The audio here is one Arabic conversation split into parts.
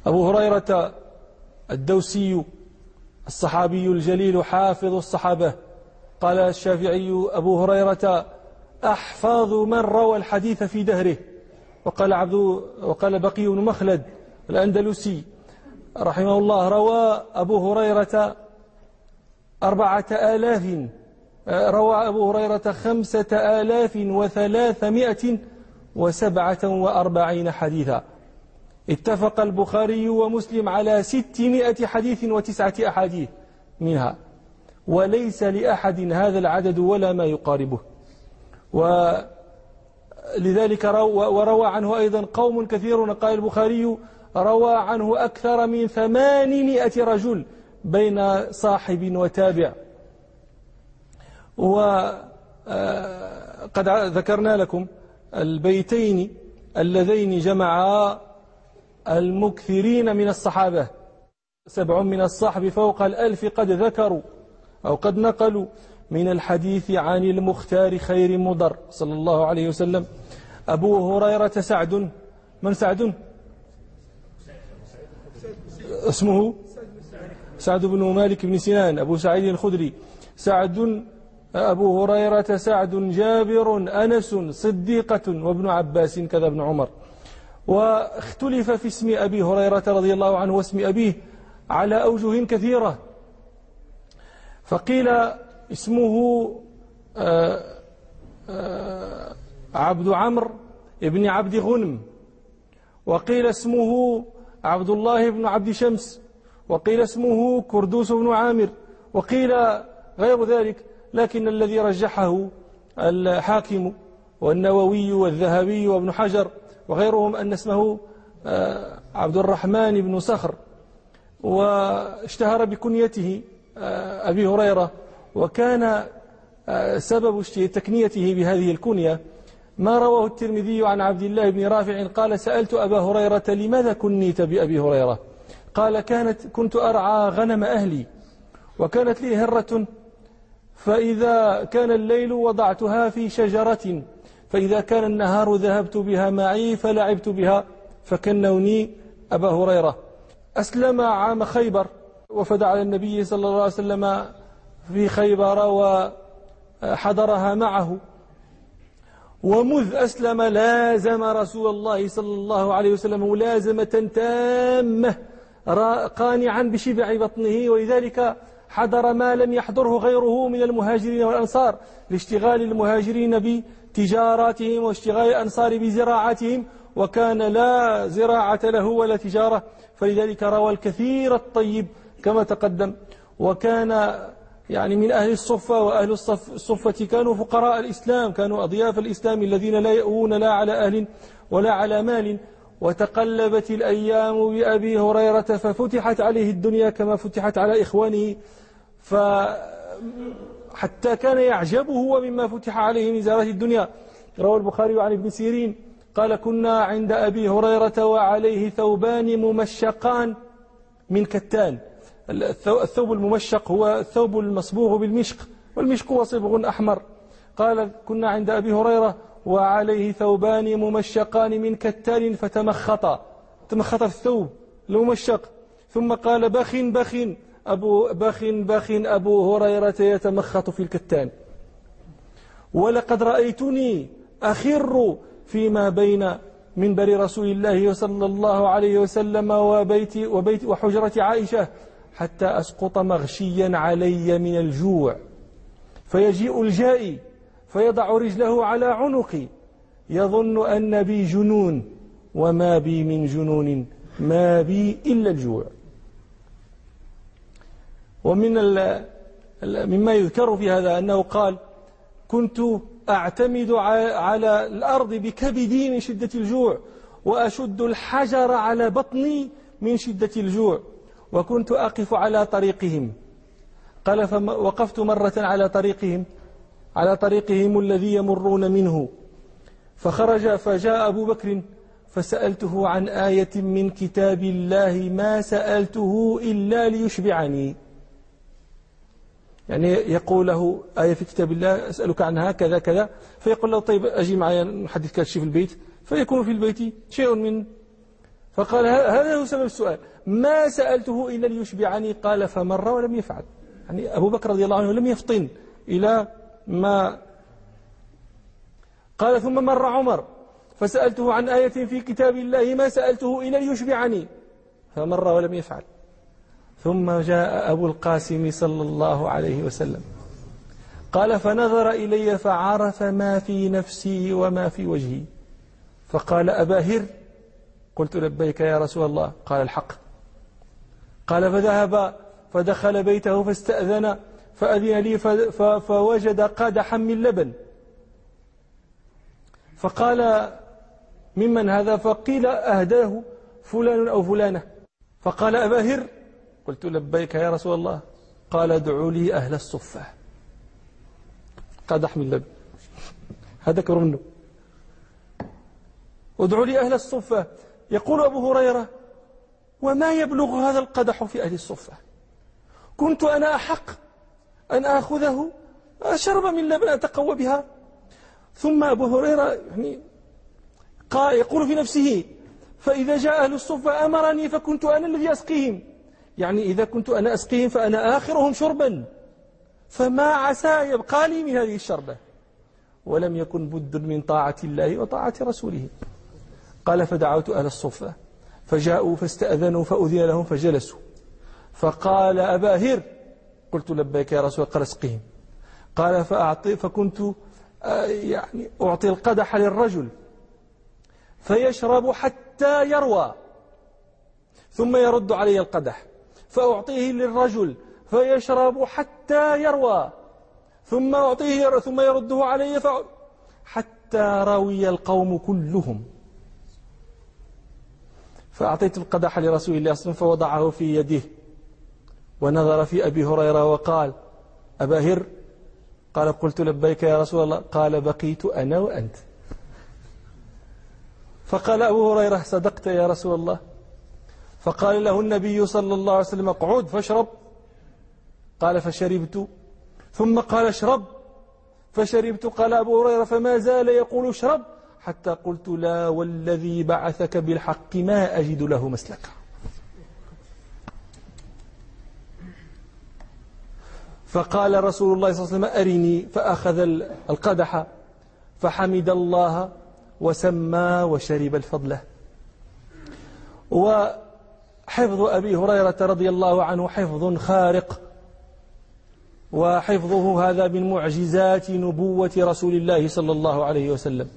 أبو هريرة الدوسي الصحابي الجليل حافظ الصحابة، قال الشافعي أبو هريرة أحفظ من روى الحديث في دهره. وقال بقي بن مخلد الأندلسي رحمه الله روى أبو هريرة 5347 حديثا. اتفق البخاري ومسلم على 600 حديث و9 أحاديث منها، وليس لأحد هذا العدد ولا ما يقاربه. ولذلك وروى عنه أيضا قوم كثيرون. قال البخاري روى عنه أكثر من 800 رجل بين صاحب وتابع. وقد ذكرنا لكم البيتين اللذين جمعا المكثرين من الصحابة. 7 من الصحب فوق 1000 قد ذكروا أو قد نقلوا من الحديث عن المختار خير مضر صلى الله عليه وسلم. أبو هريرة سعد. من سعد؟ اسمه سعد بن مالك بن سنان أبو سعيد الخدري. سعد أبو هريرة سعد جابر أنس صديقة وابن عباس كذا ابن عمر. واختلف في اسم أبي هريرة رضي الله عنه واسم أبيه على أوجه كثيرة. فقيل اسمه عبد عمرو ابن عبد غنم، وقيل اسمه عبد الله بن عبد شمس، وقيل اسمه كردوس بن عامر، وقيل غير ذلك. لكن الذي رجحه الحاكم والنووي والذهبي وابن حجر وغيرهم أن اسمه عبد الرحمن بن صخر، واشتهر بكنيته أبي هريرة. وكان سبب تكنيته بهذه الكنية ما رواه الترمذي عن عبد الله بن رافع قال: سألت أبا هريرة لماذا كنيت بأبي هريرة؟ قال: كنت أرعى غنم أهلي، وكانت لي هرة، فإذا كان الليل وضعتها في شجرة، فإذا كان النهار ذهبت بها معي فلعبت بها، فكنوني أبا هريرة. أسلم عام خيبر، وفد على النبي صلى الله عليه وسلم في خيبر وحضرها معه. ومذ أسلم لازم رسول الله صلى الله عليه وسلم ملازمة تامة قانعا بشبع بطنه، ولذلك حضر ما لم يحضره غيره من المهاجرين والأنصار، لاشتغال المهاجرين بتجاراتهم واشتغال الأنصار بزراعتهم، وكان لا زراعة له ولا تجارة، فلذلك روى الكثير الطيب كما تقدم. وكان يعني من أهل الصفة، وأهل الصفة كانوا فقراء الإسلام، كانوا أضياف الإسلام الذين لا يأوون لا على أهل ولا على مال. وتقلبت الأيام بأبي هريرة ففتحت عليه الدنيا كما فتحت على إخوانه، حتى كان يعجبه ومما فتح عليه من زارات الدنيا. روى البخاري عن ابن سيرين قال: كنا عند أبي هريرة وعليه ثوبان ممشقان من كتان. الثوب الممشق هو الثوب المصبوغ بالمشق، والمشق هو صبغ أحمر. قال: كنا عند أبي هريرة وعليه ثوبان ممشقان من كتان فتمخط في الثوب الممشق، ثم قال: بخ أبو هريرة يتمخط في الكتان، ولقد رأيتني أخر فيما بين منبر رسول الله صلى الله عليه وسلم وبيت وحجرة عائشة حتى أسقط مغشيا علي من الجوع، فيجيء الجائي فيضع رجله على عنقي يظن أن بي جنون، وما بي من جنون، ما بي إلا الجوع. مما يذكر في هذا أنه قال: كنت أعتمد على الأرض بكبدي من شدة الجوع، وأشد الحجر على بطني من شدة الجوع، وكنت أقف على طريقهم. قال: فوقفت مرة على طريقهم الذي يمرون منه، فخرج فجاء أبو بكر فسألته عن آية من كتاب الله ما سألته إلا ليشبعني. يعني يقول له آية في كتاب الله أسألك عنها كذا كذا، فيقول له: طيب أجي معي نحدثك شيء في البيت، فيكون في البيت شيء من فقال هذا هو سبب السؤال، ما سألته إلا ليشبعني. قال فمر ولم يفعل. يعني أبو بكر رضي الله عنه لم يفطن إلى ما قال. ثم مر عمر فسألته عن آية في كتاب الله ما سألته إلا ليشبعني، فمر ولم يفعل. ثم جاء أبو القاسم صلى الله عليه وسلم قال فنظر إلي فعرف ما في نفسي وما في وجهي، فقال أبا هر؟ قلت لبيك يا رسول الله. قال الحق. قال فذهب فدخل بيته فاستأذن فأذن لي فوجد قدحا من لبن، فقال ممن هذا؟ فقيل أهداه فلان أو فلانة. فقال أبا هر؟ قلت لبيك يا رسول الله. قال ادعوا لي أهل الصفة. قدح من لبن هذا كبر منه. ادعوا لي أهل الصفة. يقول أبو هريرة وما يبلغ هذا القدح في أهل الصفة؟ كنت أنا أحق أن أخذه أشرب من لبن أتقوى بها. ثم أبو هريرة يعني يقول في نفسه فإذا جاء أهل الصفة أمرني فكنت أنا الذي أسقيهم، يعني إذا كنت أنا أسقيهم فأنا آخرهم شربا، فما عسى يبقى لي من هذه الشربة. ولم يكن بد من طاعة الله وطاعة رسوله. قال فدعوت أهل الصفة فجاءوا فاستأذنوا فأذن لهم فجلسوا. فقال أبا هر؟ قلت لبيك يا رسول الله. قال اسقهم. قال فكنت يعني أعطي القدح للرجل فيشرب حتى يروى ثم يرد علي القدح، فأعطيه للرجل فيشرب حتى يروى ثم أعطيه ثم يرده علي حتى روي القوم كلهم. فأعطيت القدح لرسول الله صلى الله عليه وسلم فوضعه في يده ونظر في أبي هريرة وقال أبا هر؟ قال قلت لبيك يا رسول الله. قال بقيت أنا وأنت. فقال أبو هريرة صدقت يا رسول الله. فقال له النبي صلى الله عليه وسلم اقعد فاشرب. قال فشربت. ثم قال اشرب فشربت. قال أبو هريرة فما زال يقول اشرب حتى قلت لا والذي بعثك بالحق ما أجد له مسلكا. فقال رسول الله صلى الله عليه وسلم أرني، فأخذ القدح فحمد الله وسمى وشرب الفضلة. وحفظ أبي هريرة رضي الله عنه حفظ خارق، وحفظه هذا من معجزات نبوة رسول الله صلى الله عليه وسلم.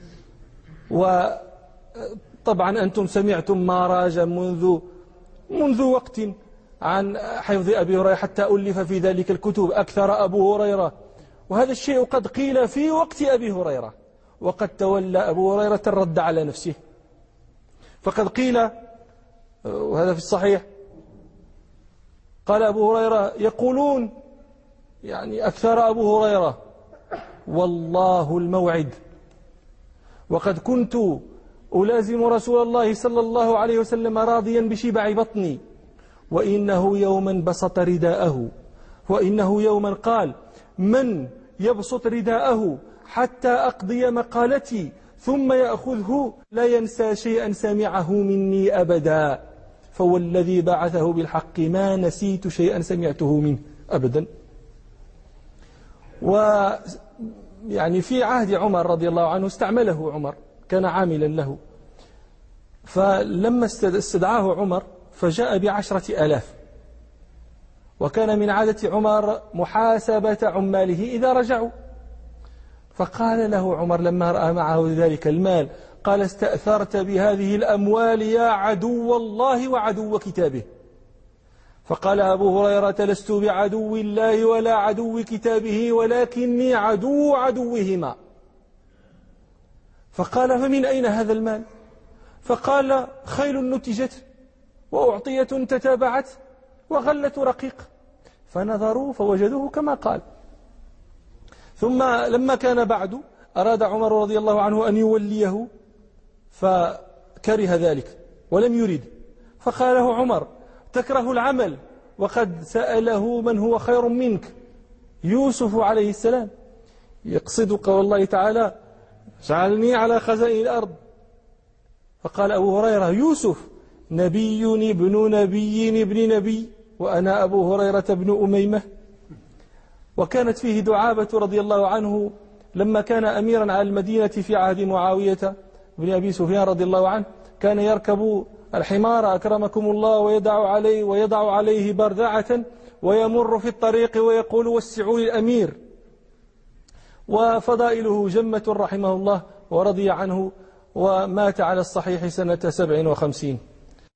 وطبعا أنتم سمعتم ما راج منذ وقت عن حفظ أبي هريرة حتى ألف في ذلك الكتب أكثر أبو هريرة، وهذا الشيء قد قيل في وقت أبي هريرة، وقد تولى أبو هريرة الرد على نفسه. فقد قيل وهذا في الصحيح قال أبو هريرة يقولون يعني أكثر أبو هريرة والله الموعد وقد كنت ألازم رسول الله صلى الله عليه وسلم راضيا بشبع بطني، وإنه يوما بسط رداءه، وإنه يوما قال من يبسط رداءه حتى أقضي مقالتي ثم يأخذه لا ينسى شيئا سمعه مني أبدا، فوالذي بعثه بالحق ما نسيت شيئا سمعته منه أبدا. ويعني في عهد عمر رضي الله عنه استعمله عمر، كان عاملا له، فلما استدعاه عمر فجاء ب10,000، وكان من عادة عمر محاسبة عماله إذا رجعوا. فقال له عمر لما رأى معه ذلك المال قال استأثرت بهذه الأموال يا عدو الله وعدو كتابه. فقال أبو هريرة لست بعدو الله ولا عدو كتابه ولكني عدو عدوهما. فقال فمن أين هذا المال؟ فقال خيل نتجت وأعطية تتابعت وغلة رقيق. فنظروا فوجدوه كما قال. ثم لما كان بعد أراد عمر رضي الله عنه أن يوليه فكره ذلك ولم يرد، فقال له عمر تكره العمل وقد سأله من هو خير منك يوسف عليه السلام، يقصد قول الله تعالى جعلني على خزائن الأرض. فقال أبو هريرة يوسف نبي ابن نبي ابن نبي وأنا أبو هريرة بن أميمة. وكانت فيه دعابة رضي الله عنه لما كان أميرا على المدينة في عهد معاوية بن أبي سفيان رضي الله عنه، كان يركب الحمار أكرمكم الله ويضع عليه بردعة ويمر في الطريق ويقول وسعوا للأمير. وفضائله جمة رحمه الله ورضي عنه، ومات على الصحيح سنة 57.